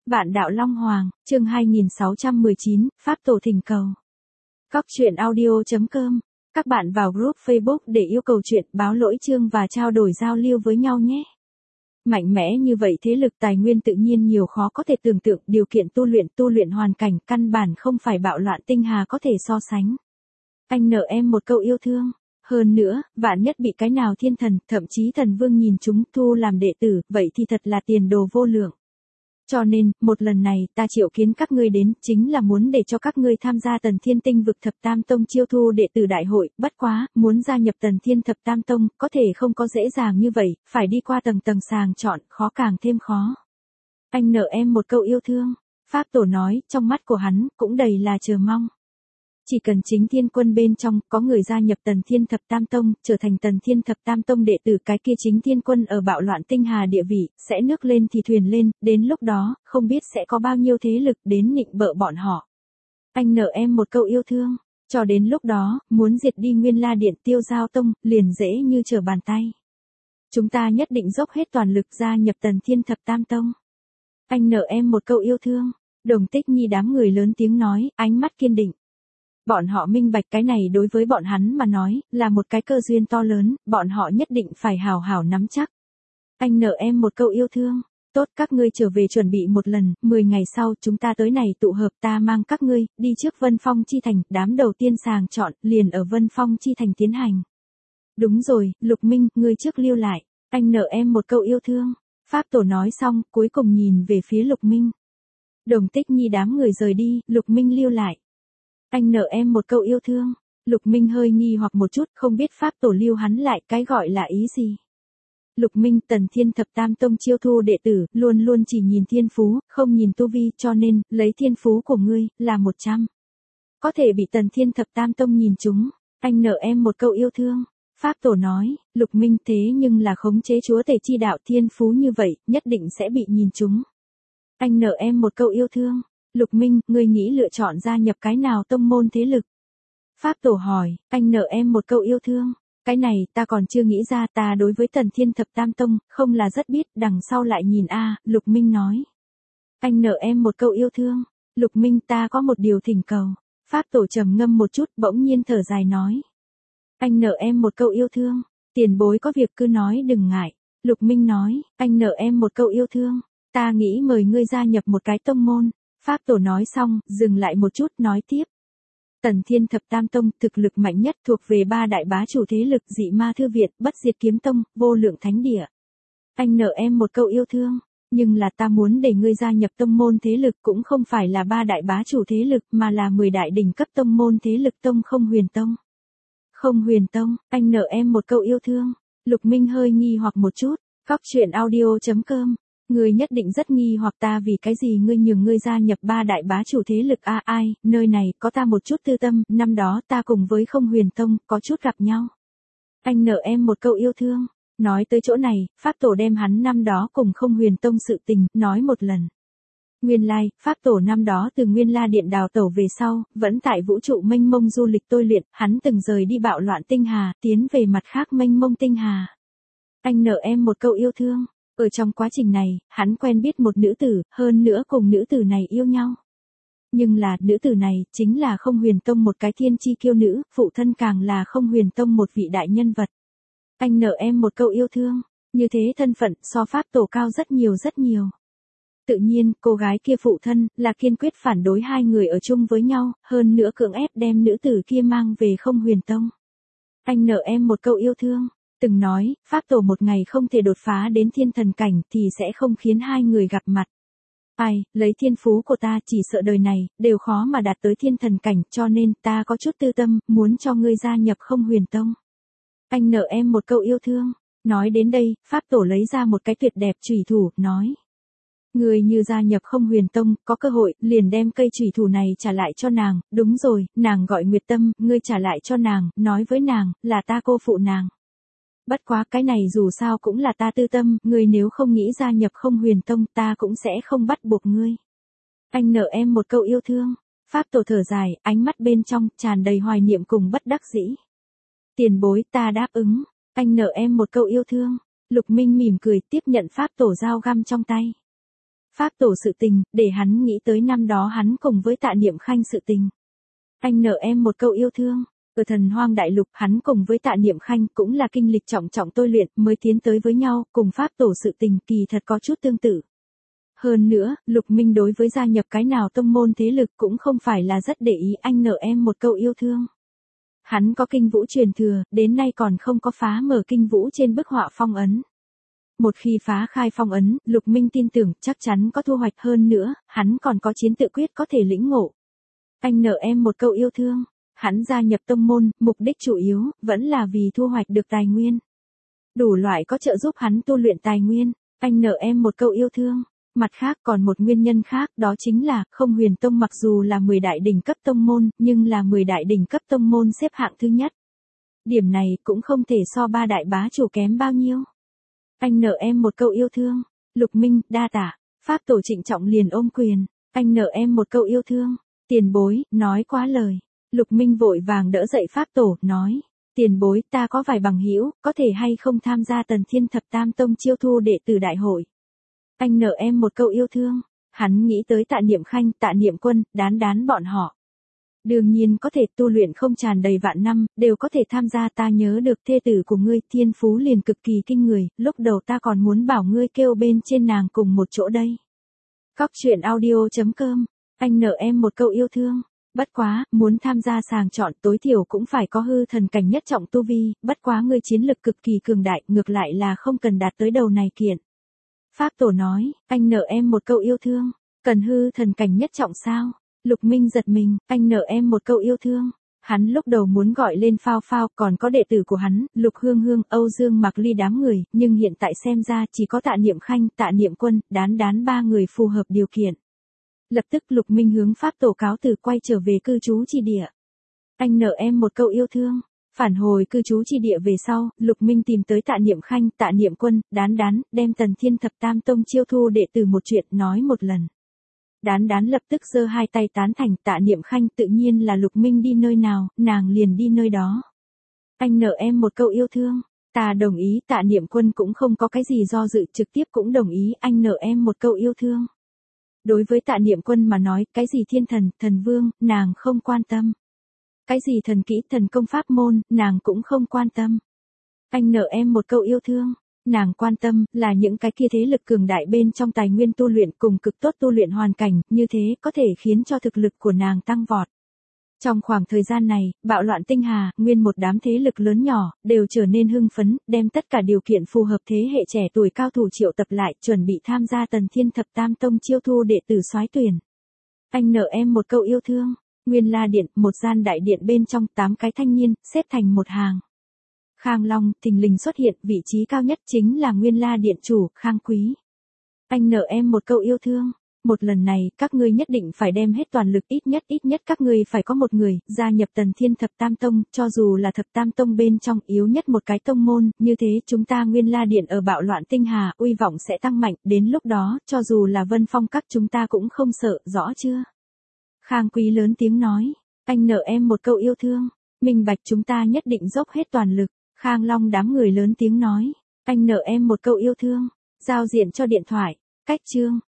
Vạn đạo Long Hoàng, chương 2619, Pháp tổ thỉnh cầu. Cóc truyện audio.com. Các bạn vào group Facebook để yêu cầu chuyện, báo lỗi chương và trao đổi giao lưu với nhau nhé. Mạnh mẽ như vậy thế lực tài nguyên tự nhiên nhiều khó có thể tưởng tượng, điều kiện tu luyện hoàn cảnh căn bản không phải bạo loạn tinh hà có thể so sánh. Anh nợ em một câu yêu thương. Hơn nữa, vạn nhất bị cái nào thiên thần, thậm chí thần vương nhìn chúng thu làm đệ tử, vậy thì thật là tiền đồ vô lượng. Cho nên, một lần này ta triệu kiến các ngươi đến, chính là muốn để cho các ngươi tham gia Tần Thiên Tinh vực Thập Tam Tông chiêu thu đệ tử đại hội, bất quá, muốn gia nhập Tần Thiên Thập Tam Tông, có thể không có dễ dàng như vậy, phải đi qua tầng tầng sàng chọn, khó càng thêm khó. Anh nợ em một câu yêu thương, Pháp tổ nói, trong mắt của hắn, cũng đầy là chờ mong. Chỉ cần chính thiên quân bên trong có người gia nhập Tần Thiên Thập Tam Tông, trở thành Tần Thiên Thập Tam Tông đệ tử, cái kia chính thiên quân ở bạo loạn tinh hà địa vị, sẽ nước lên thì thuyền lên, đến lúc đó, không biết sẽ có bao nhiêu thế lực đến nịnh bợ bọn họ. Anh nợ em một câu yêu thương, cho đến lúc đó, muốn diệt đi Nguyên La Điện Tiêu Giao Tông, liền dễ như trở bàn tay. Chúng ta nhất định dốc hết toàn lực gia nhập Tần Thiên Thập Tam Tông. Anh nợ em một câu yêu thương, Đồng Tích Nhi đám người lớn tiếng nói, ánh mắt kiên định. Bọn họ minh bạch cái này đối với bọn hắn mà nói, là một cái cơ duyên to lớn, bọn họ nhất định phải hào hào nắm chắc. Anh nợ em một câu yêu thương, tốt các ngươi trở về chuẩn bị một lần, 10 ngày sau chúng ta tới này tụ hợp, ta mang các ngươi, đi trước Vân Phong Chi Thành, đám đầu tiên sàng chọn, liền ở Vân Phong Chi Thành tiến hành. Đúng rồi, Lục Minh, ngươi trước lưu lại, anh nợ em một câu yêu thương. Pháp tổ nói xong, cuối cùng nhìn về phía Lục Minh. Đồng Tích Nhi đám người rời đi, Lục Minh lưu lại. Anh nợ em một câu yêu thương. Lục Minh hơi nghi hoặc một chút, không biết Pháp tổ lưu hắn lại, cái gọi là ý gì. Lục Minh, Tần Thiên Thập Tam Tông chiêu thu đệ tử, luôn luôn chỉ nhìn thiên phú, không nhìn tu vi, cho nên, lấy thiên phú của ngươi, là 100. Có thể bị Tần Thiên Thập Tam Tông nhìn chúng. Anh nợ em một câu yêu thương. Pháp tổ nói, Lục Minh thế nhưng là khống chế chúa tể chi đạo thiên phú như vậy, nhất định sẽ bị nhìn chúng. Anh nợ em một câu yêu thương. Lục Minh, ngươi nghĩ lựa chọn gia nhập cái nào tông môn thế lực? Pháp tổ hỏi, anh nợ em một câu yêu thương. Cái này, ta còn chưa nghĩ ra, ta đối với Tần Thiên Thập Tam Tông, không là rất biết, đằng sau lại nhìn Lục Minh nói. Anh nợ em một câu yêu thương. Lục Minh, ta có một điều thỉnh cầu. Pháp tổ trầm ngâm một chút, bỗng nhiên thở dài nói. Anh nợ em một câu yêu thương. Tiền bối có việc cứ nói đừng ngại. Lục Minh nói, anh nợ em một câu yêu thương. Ta nghĩ mời ngươi gia nhập một cái tông môn. Pháp tổ nói xong, dừng lại một chút, nói tiếp. Tần Thiên Thập Tam Tông, thực lực mạnh nhất thuộc về 3 đại bá chủ thế lực Dị Ma Thư Viện, Bất Diệt Kiếm Tông, Vô Lượng Thánh Địa. Anh nợ em một câu yêu thương, nhưng là ta muốn để ngươi gia nhập tông môn thế lực cũng không phải là 3 đại bá chủ thế lực mà là 10 đại đỉnh cấp tông môn thế lực Tông Không Huyền Tông. Không Huyền Tông, anh nợ em một câu yêu thương. Lục Minh hơi nghi hoặc một chút, Cóc truyện audio.com. Ngươi nhất định rất nghi hoặc ta vì cái gì ngươi nhường ngươi gia nhập 3 đại bá chủ thế lực ai, nơi này có ta một chút tư tâm, năm đó ta cùng với Không Huyền Tông, có chút gặp nhau. Anh nợ em một câu yêu thương, nói tới chỗ này, Pháp tổ đem hắn năm đó cùng Không Huyền Tông sự tình, nói một lần. Nguyên lai, Pháp tổ năm đó từ Nguyên La Điện đào tẩu về sau, vẫn tại vũ trụ mênh mông du lịch tôi luyện, hắn từng rời đi bạo loạn tinh hà, tiến về mặt khác mênh mông tinh hà. Anh nợ em một câu yêu thương. Ở trong quá trình này, hắn quen biết một nữ tử, hơn nữa cùng nữ tử này yêu nhau. Nhưng là, nữ tử này, chính là Không Huyền Tông một cái thiên chi kiêu nữ, phụ thân càng là Không Huyền Tông một vị đại nhân vật. Anh nợ em một câu yêu thương, như thế thân phận, so Pháp tổ cao rất nhiều rất nhiều. Tự nhiên, cô gái kia phụ thân, là kiên quyết phản đối hai người ở chung với nhau, hơn nữa cưỡng ép đem nữ tử kia mang về Không Huyền Tông. Anh nợ em một câu yêu thương. Từng nói, Pháp tổ một ngày không thể đột phá đến thiên thần cảnh thì sẽ không khiến hai người gặp mặt. Ai, lấy thiên phú của ta chỉ sợ đời này, đều khó mà đạt tới thiên thần cảnh, cho nên ta có chút tư tâm, muốn cho ngươi gia nhập Không Huyền Tông. Anh nợ em một câu yêu thương. Nói đến đây, Pháp tổ lấy ra một cái tuyệt đẹp chủy thủ, nói. Ngươi như gia nhập Không Huyền Tông, có cơ hội, liền đem cây chủy thủ này trả lại cho nàng, đúng rồi, nàng gọi Nguyệt Tâm, ngươi trả lại cho nàng, nói với nàng, là ta cô phụ nàng. Bất quá cái này dù sao cũng là ta tư tâm, ngươi nếu không nghĩ gia nhập Không Huyền Tông ta cũng sẽ không bắt buộc ngươi. Anh nợ em một câu yêu thương. Pháp tổ thở dài, ánh mắt bên trong, tràn đầy hoài niệm cùng bất đắc dĩ. Tiền bối ta đáp ứng, anh nợ em một câu yêu thương. Lục Minh mỉm cười tiếp nhận Pháp tổ dao găm trong tay. Pháp tổ sự tình, để hắn nghĩ tới năm đó hắn cùng với Tạ Niệm Khanh sự tình. Anh nợ em một câu yêu thương. Ở Thần Hoang Đại Lục hắn cùng với Tạ Niệm Khanh cũng là kinh lịch trọng trọng tôi luyện mới tiến tới với nhau, cùng Pháp tổ sự tình kỳ thật có chút tương tự. Hơn nữa, Lục Minh đối với gia nhập cái nào tông môn thế lực cũng không phải là rất để ý, anh nợ em một câu yêu thương. Hắn có kinh vũ truyền thừa, đến nay còn không có phá mở kinh vũ trên bức họa phong ấn. Một khi phá khai phong ấn, Lục Minh tin tưởng chắc chắn có thu hoạch, hơn nữa, hắn còn có chiến tự quyết có thể lĩnh ngộ. Anh nợ em một câu yêu thương. Hắn gia nhập tông môn, mục đích chủ yếu, vẫn là vì thu hoạch được tài nguyên. Đủ loại có trợ giúp hắn tu luyện tài nguyên. Anh nợ em một câu yêu thương. Mặt khác còn một nguyên nhân khác, đó chính là, Không Huyền Tông mặc dù là 10 đại đỉnh cấp tông môn, nhưng là 10 đại đỉnh cấp tông môn xếp hạng thứ nhất. Điểm này cũng không thể so 3 đại bá chủ kém bao nhiêu. Anh nợ em một câu yêu thương. Lục Minh, đa tạ. Pháp tổ trịnh trọng liền ôm quyền. Anh nợ em một câu yêu thương. Tiền bối, nói quá lời. Lục Minh vội vàng đỡ dậy Pháp tổ, nói. Tiền bối, ta có vài bằng hữu, có thể hay không tham gia Tần Thiên Thập Tam Tông chiêu thu đệ tử đại hội. Anh nợ em một câu yêu thương. Hắn nghĩ tới Tạ Niệm Khanh, Tạ Niệm Quân, đán bọn họ. Đương nhiên có thể, tu luyện không tràn đầy vạn năm, đều có thể tham gia. Ta nhớ được thê tử của ngươi, thiên phú liền cực kỳ kinh người, lúc đầu ta còn muốn bảo ngươi kêu bên trên nàng cùng một chỗ đây. Cóc truyện audio.com. Anh nợ em một câu yêu thương. Bất quá, muốn tham gia sàng chọn tối thiểu cũng phải có hư thần cảnh nhất trọng tu vi, bất quá ngươi chiến lực cực kỳ cường đại, ngược lại là không cần đạt tới đầu này kiện. Pháp tổ nói, anh nợ em một câu yêu thương. Cần hư thần cảnh nhất trọng sao? Lục Minh giật mình, anh nợ em một câu yêu thương. Hắn lúc đầu muốn gọi lên Phao Phao, còn có đệ tử của hắn, Lục Hương Hương, Âu Dương Mạc Ly đám người, nhưng hiện tại xem ra chỉ có Tạ Niệm Khanh, Tạ Niệm Quân, đán ba người phù hợp điều kiện. Lập tức Lục Minh hướng Pháp tổ cáo từ, quay trở về cư trú chi địa. Anh nợ em một câu yêu thương. Phản hồi cư trú chi địa về sau, Lục Minh tìm tới Tạ Niệm Khanh, Tạ Niệm Quân, đán, đem Tần Thiên Thập Tam Tông chiêu thu đệ tử một chuyện nói một lần. Đán lập tức giơ hai tay tán thành. Tạ Niệm Khanh tự nhiên là Lục Minh đi nơi nào, nàng liền đi nơi đó. Anh nợ em một câu yêu thương. Ta đồng ý. Tạ Niệm Quân cũng không có cái gì do dự, trực tiếp cũng đồng ý. Anh nợ em một câu yêu thương. Đối với Tạ Niệm Quân mà nói, cái gì thiên thần, thần vương, nàng không quan tâm. Cái gì thần kỹ, thần công pháp môn, nàng cũng không quan tâm. Anh nợ em một câu yêu thương. Nàng quan tâm, là những cái kia thế lực cường đại bên trong tài nguyên tu luyện cùng cực tốt tu luyện hoàn cảnh, như thế có thể khiến cho thực lực của nàng tăng vọt. Trong khoảng thời gian này, bạo loạn tinh hà, nguyên một đám thế lực lớn nhỏ, đều trở nên hưng phấn, đem tất cả điều kiện phù hợp thế hệ trẻ tuổi cao thủ triệu tập lại, chuẩn bị tham gia Tần Thiên Thập Tam Tông chiêu thu đệ tử soái tuyển. Anh nợ em một câu yêu thương. Nguyên La Điện, một gian đại điện bên trong 8 cái thanh niên, xếp thành một hàng. Khang Long, thình lình xuất hiện, vị trí cao nhất chính là Nguyên La Điện chủ, Khang Quý. Anh nợ em một câu yêu thương. Một lần này, các ngươi nhất định phải đem hết toàn lực, ít nhất các ngươi phải có một người, gia nhập Tần Thiên Thập Tam Tông, cho dù là Thập Tam Tông bên trong yếu nhất một cái tông môn, như thế chúng ta Nguyên La Điện ở bạo loạn tinh hà, uy vọng sẽ tăng mạnh, đến lúc đó, cho dù là Vân Phong các chúng ta cũng không sợ, rõ chưa? Khang Quý lớn tiếng nói, anh nợ em một câu yêu thương, minh bạch chúng ta nhất định dốc hết toàn lực. Khang Long đám người lớn tiếng nói, anh nợ em một câu yêu thương, giao diện cho điện thoại, cách chương.